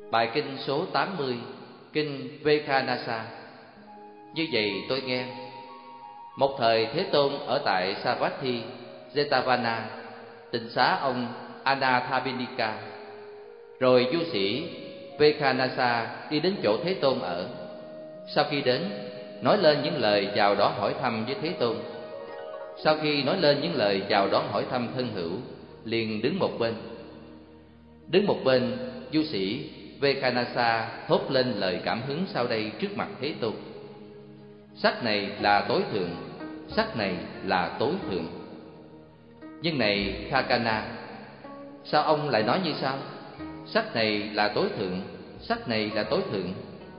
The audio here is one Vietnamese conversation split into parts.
Bài kinh số 80, kinh Vekhanasa. Như vậy tôi nghe, một thời Thế Tôn ở tại Savatthi, Jetavana, tịnh xá ông Anathapindika. Rồi du sĩ Vekhanasa đi đến chỗ Thế Tôn ở. Sau khi đến, nói lên những lời chào đón hỏi thăm với Thế Tôn. Sau khi nói lên những lời chào đón hỏi thăm thân hữu, liền đứng một bên. Đứng một bên, du sĩ Vekhanasa thốt lên lời cảm hứng sau đây trước mặt Thế Tôn: sắc này là tối thượng, sắc này là tối thượng. Nhưng này Khakana, sao ông lại nói như sau? Sắc này là tối thượng, sắc này là tối thượng.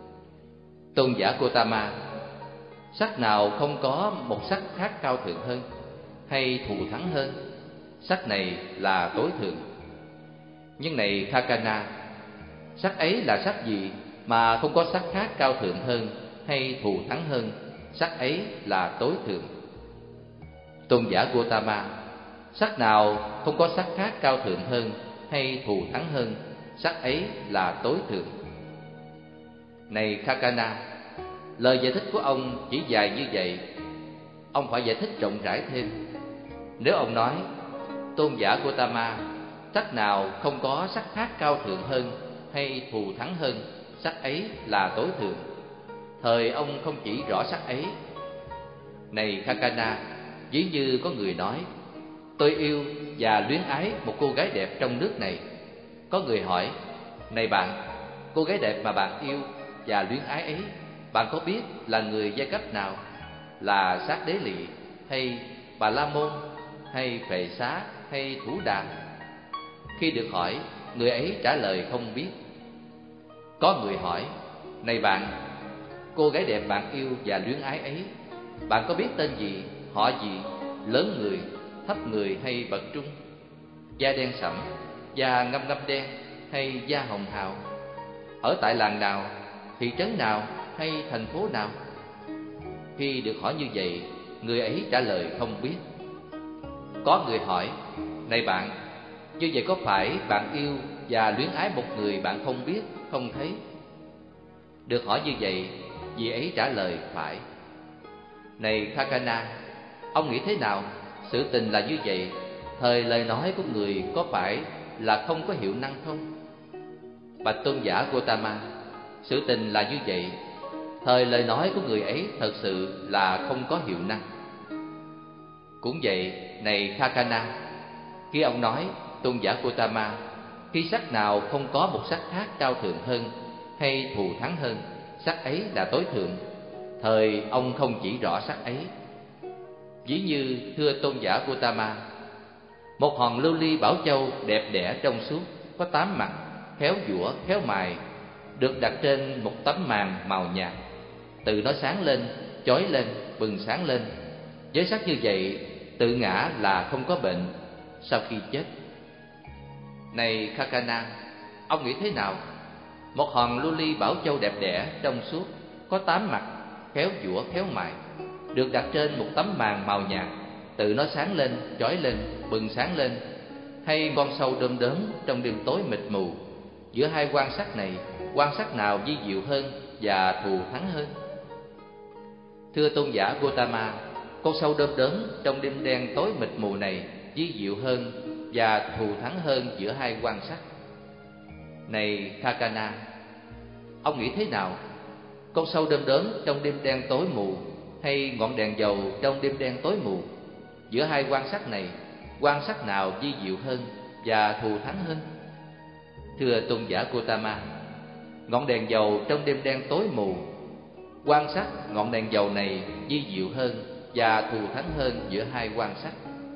Tôn giả Gotama, sắc nào không có một sắc khác cao thượng hơn hay thù thắng hơn? Sắc này là tối thượng. Nhưng này Khakana, sắc ấy là sắc gì mà không có sắc khác cao thượng hơn hay thù thắng hơn? Sắc ấy là tối thượng. Tôn giả Gotama, sắc nào không có sắc khác cao thượng hơn hay thù thắng hơn? Sắc ấy là tối thượng. Này Khakana, lời giải thích của ông chỉ dài như vậy. Ông phải giải thích rộng rãi thêm. Nếu ông nói: Tôn giả Gotama, sắc nào không có sắc khác cao thượng hơn hay thù thắng hơn, sắc ấy là tối thượng, thời ông không chỉ rõ sắc ấy. Này Khakana, ví như có người nói: tôi yêu và luyến ái một cô gái đẹp trong nước này. Có người hỏi: này bạn, cô gái đẹp mà bạn yêu và luyến ái ấy, bạn có biết là người giai cấp nào? Là Sát Đế Lị hay Bà La Môn hay Phệ Xá hay Thủ Đà? Khi được hỏi, người ấy trả lời không biết. Có người hỏi: này bạn, cô gái đẹp bạn yêu và luyến ái ấy, bạn có biết tên gì, họ gì, lớn người, thấp người hay bậc trung, da đen sẫm, da ngăm ngăm đen hay da hồng hào, ở tại làng nào, thị trấn nào hay thành phố nào? Khi được hỏi như vậy, người ấy trả lời không biết. Có người hỏi: này bạn, như vậy có phải bạn yêu và luyến ái một người bạn không biết, không thấy? Được hỏi như vậy, vị ấy trả lời phải. Này Khakana, ông nghĩ thế nào? Sự tình là như vậy, thời lời nói của người có phải là không có hiệu năng không? Bạch Tôn giả Gotama, sự tình là như vậy, thời lời nói của người ấy thật sự là không có hiệu năng. Cũng vậy, này Khakana, khi ông nói: Tôn giả Gotama, khi sắc nào không có một sắc khác cao thượng hơn hay thù thắng hơn, sắc ấy là tối thượng, thời ông không chỉ rõ sắc ấy. Ví như thưa Tôn giả Gotama, một hòn lưu ly bảo châu đẹp đẽ trong suốt, có 8 mặt, khéo giũa khéo mài, được đặt trên một tấm màn màu nhạt, tự nó sáng lên, chói lên, bừng sáng lên. Với sắc như vậy, tự ngã là không có bệnh sau khi chết. Này Khakana, ông nghĩ thế nào? Một hòn lưu ly bảo châu đẹp đẽ trong suốt, có 8 mặt, khéo giũa khéo mài, được đặt trên một tấm màn màu nhạt, tự nó sáng lên, chói lên, bừng sáng lên. Hay con sâu đom đóm trong đêm tối mịt mù, giữa hai quan sắc này, quan sắc nào vi diệu hơn và thù thắng hơn? Thưa Tôn giả Gotama, con sâu đom đóm trong đêm đen tối mịt mù này vi diệu hơn và thù thắng hơn giữa hai quan sắc. Này Khakana, ông nghĩ thế nào? Con sâu đom đóm trong đêm đen tối mù hay ngọn đèn dầu trong đêm đen tối mù, giữa hai quan sắc này, quan sắc nào vi diệu hơn và thù thắng hơn? Thưa Tôn giả Gotama, ngọn đèn dầu trong đêm đen tối mù, quan sắc ngọn đèn dầu này vi diệu hơn và thù thắng hơn giữa hai quan sắc.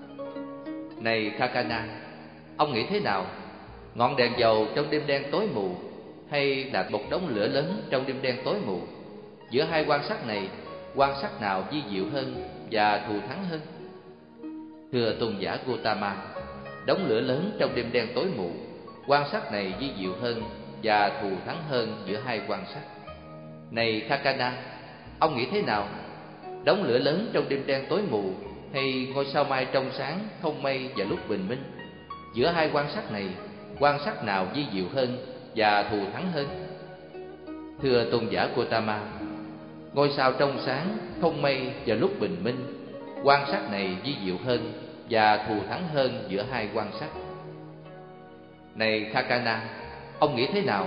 Này Khakana, ông nghĩ thế nào? Ngọn đèn dầu trong đêm đen tối mù hay là một đống lửa lớn trong đêm đen tối mù, giữa hai quan sắc này, quan sắc nào vi diệu hơn và thù thắng hơn? Thưa Tôn giả Gotama, đống lửa lớn trong đêm đen tối mù, quan sắc này vi diệu hơn và thù thắng hơn giữa hai quan sắc. Này Khakana, ông nghĩ thế nào? Đống lửa lớn trong đêm đen tối mù hay ngôi sao mai trong sáng không mây vào lúc bình minh, giữa hai quan sắc này, quan sắc nào vi diệu hơn và thù thắng hơn? Thưa tôn giả Gotama, ngôi sao trong sáng không mây vào lúc bình minh, quan sát này vi diệu hơn và thù thắng hơn giữa hai quan sát. Này Khakana, ông nghĩ thế nào?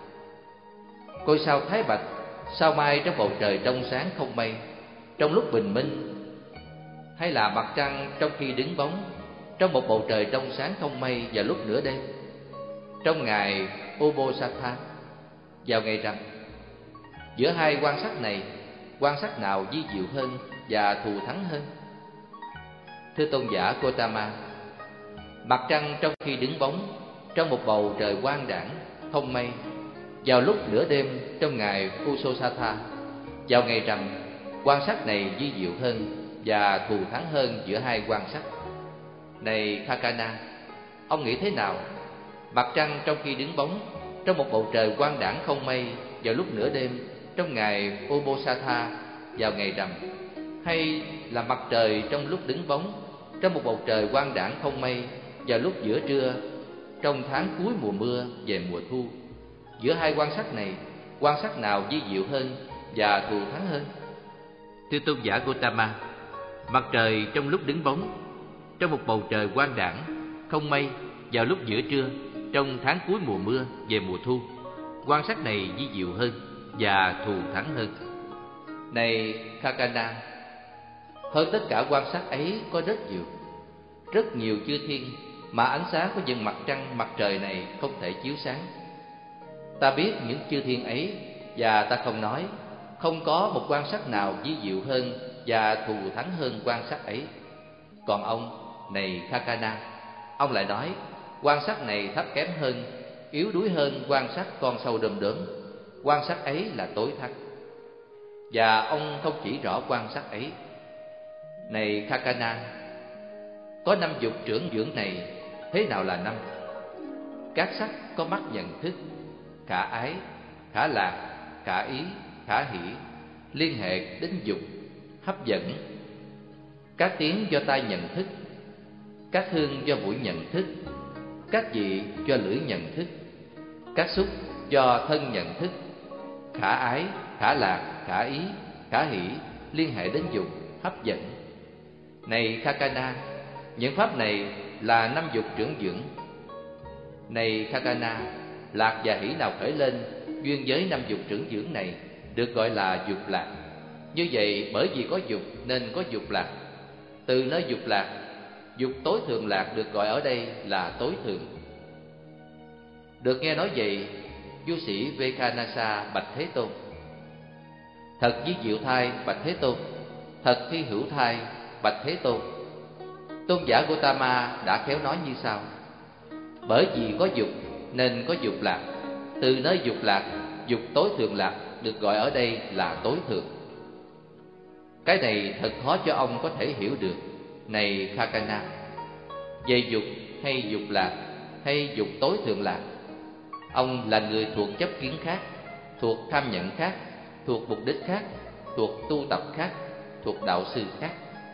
Ngôi sao Thái Bạch, sao mai trong bầu trời trong sáng không mây trong lúc bình minh, hay là mặt trăng trong khi đứng bóng trong một bầu trời trong sáng không mây vào lúc nửa đêm, trong ngày Obosatha vào ngày rằm? Giữa hai quan sát này, quan sát nào vi diệu hơn và thù thắng hơn? Thưa tôn giả Gotama, mặt trăng trong khi đứng bóng trong một bầu trời quang đãng không mây vào lúc nửa đêm trong ngày Usosatha vào ngày rằm, quan sát này vi diệu hơn và thù thắng hơn giữa hai quan sát. Này Khakana, ông nghĩ thế nào? Mặt trăng trong khi đứng bóng trong một bầu trời quang đãng không mây vào lúc nửa đêm trong ngày Obosatha vào ngày rằm, hay là mặt trời trong lúc đứng bóng trong một bầu trời quang đãng không mây vào lúc giữa trưa trong tháng cuối mùa mưa về mùa thu? Giữa hai quan sát này, quan sát nào vi diệu hơn và thù thắng hơn? Thưa tôn giả Gotama, mặt trời trong lúc đứng bóng trong một bầu trời quang đãng không mây vào lúc giữa trưa trong tháng cuối mùa mưa về mùa thu, quan sát này vi diệu hơn và thù thắng hơn. Này Khakana, hơn tất cả quan sát ấy có rất nhiều chư thiên mà ánh sáng của những mặt trăng mặt trời này không thể chiếu sáng. Ta biết những chư thiên ấy, và ta không nói không có một quan sát nào vi diệu hơn và thù thắng hơn quan sát ấy. Còn ông, này Khakana, ông lại nói quan sát này thấp kém hơn, yếu đuối hơn quan sát con sâu đom đóm. Quan sát ấy là tối thắt, và ông không chỉ rõ quan sát ấy. Này Khakana, có năm dục trưởng dưỡng này, thế nào là năm? Các sắc có mắt nhận thức, khả ái, khả lạc, khả ý, khả hỷ, liên hệ đến dục, hấp dẫn. Các tiếng do tai nhận thức, các hương do mũi nhận thức, các vị do lưỡi nhận thức, các xúc do thân nhận thức, khả ái, khả lạc, khả ý, khả hỷ, liên hệ đến dục, hấp dẫn. Này Khakana, những pháp này là năm dục trưởng dưỡng. Này Khakana, lạc và hỷ nào khởi lên duyên với năm dục trưởng dưỡng này được gọi là dục lạc. Như vậy, bởi vì có dục nên có dục lạc. Từ nơi dục lạc, dục tối thượng lạc được gọi ở đây là tối thượng. Được nghe nói vậy, vua sĩ Vekanasa bạch Thế Tôn: Thật vi diệu thai bạch Thế Tôn, thật hy hữu thai bạch Thế Tôn. Tôn giả Gotama đã khéo nói như sau: bởi vì có dục nên có dục lạc. Từ nơi dục lạc, dục tối thượng lạc được gọi ở đây là tối thượng. Cái này thật khó cho ông có thể hiểu được. Này Khakana, về dục hay dục lạc hay dục tối thượng lạc, ông là người thuộc chấp kiến khác, thuộc tham nhận khác, thuộc mục đích khác, thuộc tu tập khác, thuộc đạo sư khác.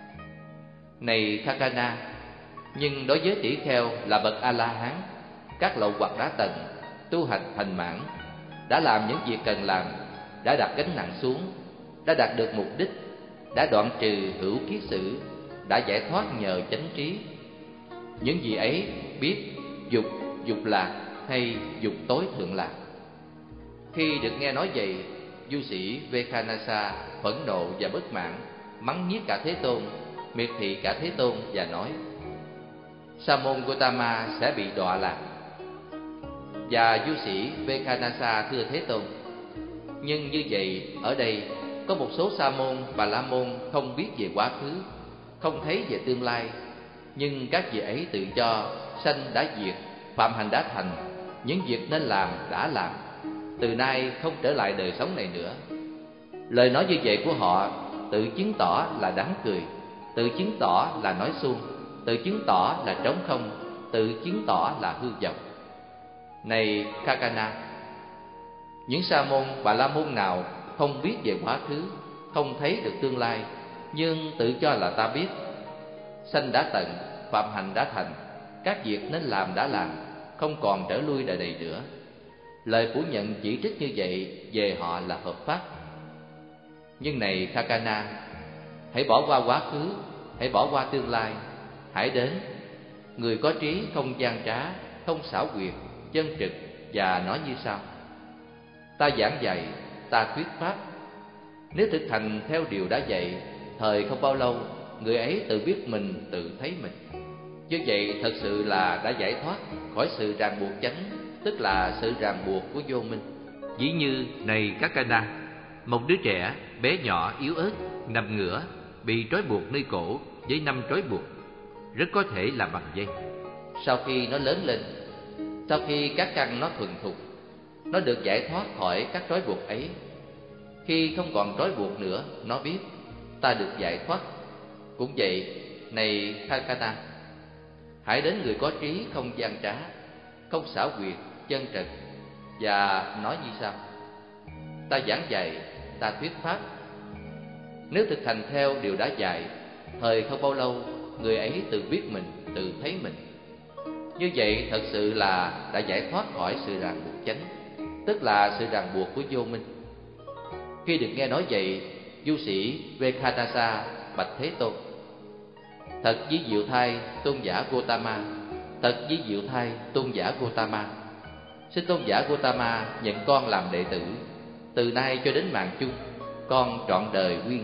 Này Khakana, nhưng đối với tỷ kheo là bậc A-la-hán, các lậu hoặc đã tận, tu hành thành mãn, đã làm những việc cần làm, đã đặt gánh nặng xuống, đã đạt được mục đích, đã đoạn trừ hữu kiết sử, đã giải thoát nhờ chánh trí. Những gì ấy biết dục, dục lạc hay dục tối thượng lạc. Khi được nghe nói vậy, vua sĩ Vekanasa phẫn nộ và bất mãn, mắng nhiếc cả Thế Tôn, miệt thị cả Thế Tôn và nói: Sa môn Gotama sẽ bị đọa lạc. Và vua sĩ Vekanasa thưa Thế Tôn: nhưng như vậy, ở đây có một số sa môn và la môn không biết về quá khứ, không thấy về tương lai, nhưng các vị ấy tự cho sanh đã diệt, phạm hành đã thành, những việc nên làm đã làm, từ nay không trở lại đời sống này nữa. Lời nói như vậy của họ tự chứng tỏ là đáng cười, tự chứng tỏ là nói suông, tự chứng tỏ là trống không, tự chứng tỏ là hư vọng. Này Khakana, những sa môn và la môn nào không biết về quá khứ, không thấy được tương lai, nhưng tự cho là ta biết, sanh đã tận, phạm hành đã thành, các việc nên làm đã làm, không còn trở lui đời này nữa. Lời phủ nhận chỉ trích như vậy về họ là hợp pháp. Nhưng này Kakana, hãy bỏ qua quá khứ, hãy bỏ qua tương lai, hãy đến. Người có trí không gian trá, không xảo quyệt, chân trực, và nói như sau: ta giảng dạy, ta thuyết pháp. Nếu thực hành theo điều đã dạy, thời không bao lâu, người ấy tự biết mình, tự thấy mình. Như vậy thật sự là đã giải thoát khỏi sự ràng buộc chánh, tức là sự ràng buộc của vô minh. Ví như này Kakana, một đứa trẻ bé nhỏ yếu ớt nằm ngửa, bị trói buộc nơi cổ với 5 trói buộc, rất có thể là bằng dây. Sau khi nó lớn lên, sau khi các căn nó thuần thục, nó được giải thoát khỏi các trói buộc ấy. Khi không còn trói buộc nữa, nó biết ta được giải thoát. Cũng vậy, này Kakana, hãy đến người có trí không gian trá, không xảo quyệt, chân trật, và nói như sau: ta giảng dạy, ta thuyết pháp. Nếu thực hành theo điều đã dạy, thời không bao lâu, người ấy tự biết mình, tự thấy mình. Như vậy thật sự là đã giải thoát khỏi sự ràng buộc chánh, tức là sự ràng buộc của vô minh. Khi được nghe nói vậy, du sĩ Vekanasa bạch Thế Tôn: thật ví diệu thay tôn giả Gotama, thật ví diệu thay tôn giả Gotama. Xin tôn giả Gotama nhận con làm đệ tử. Từ nay cho đến mạng chung, con trọn đời quy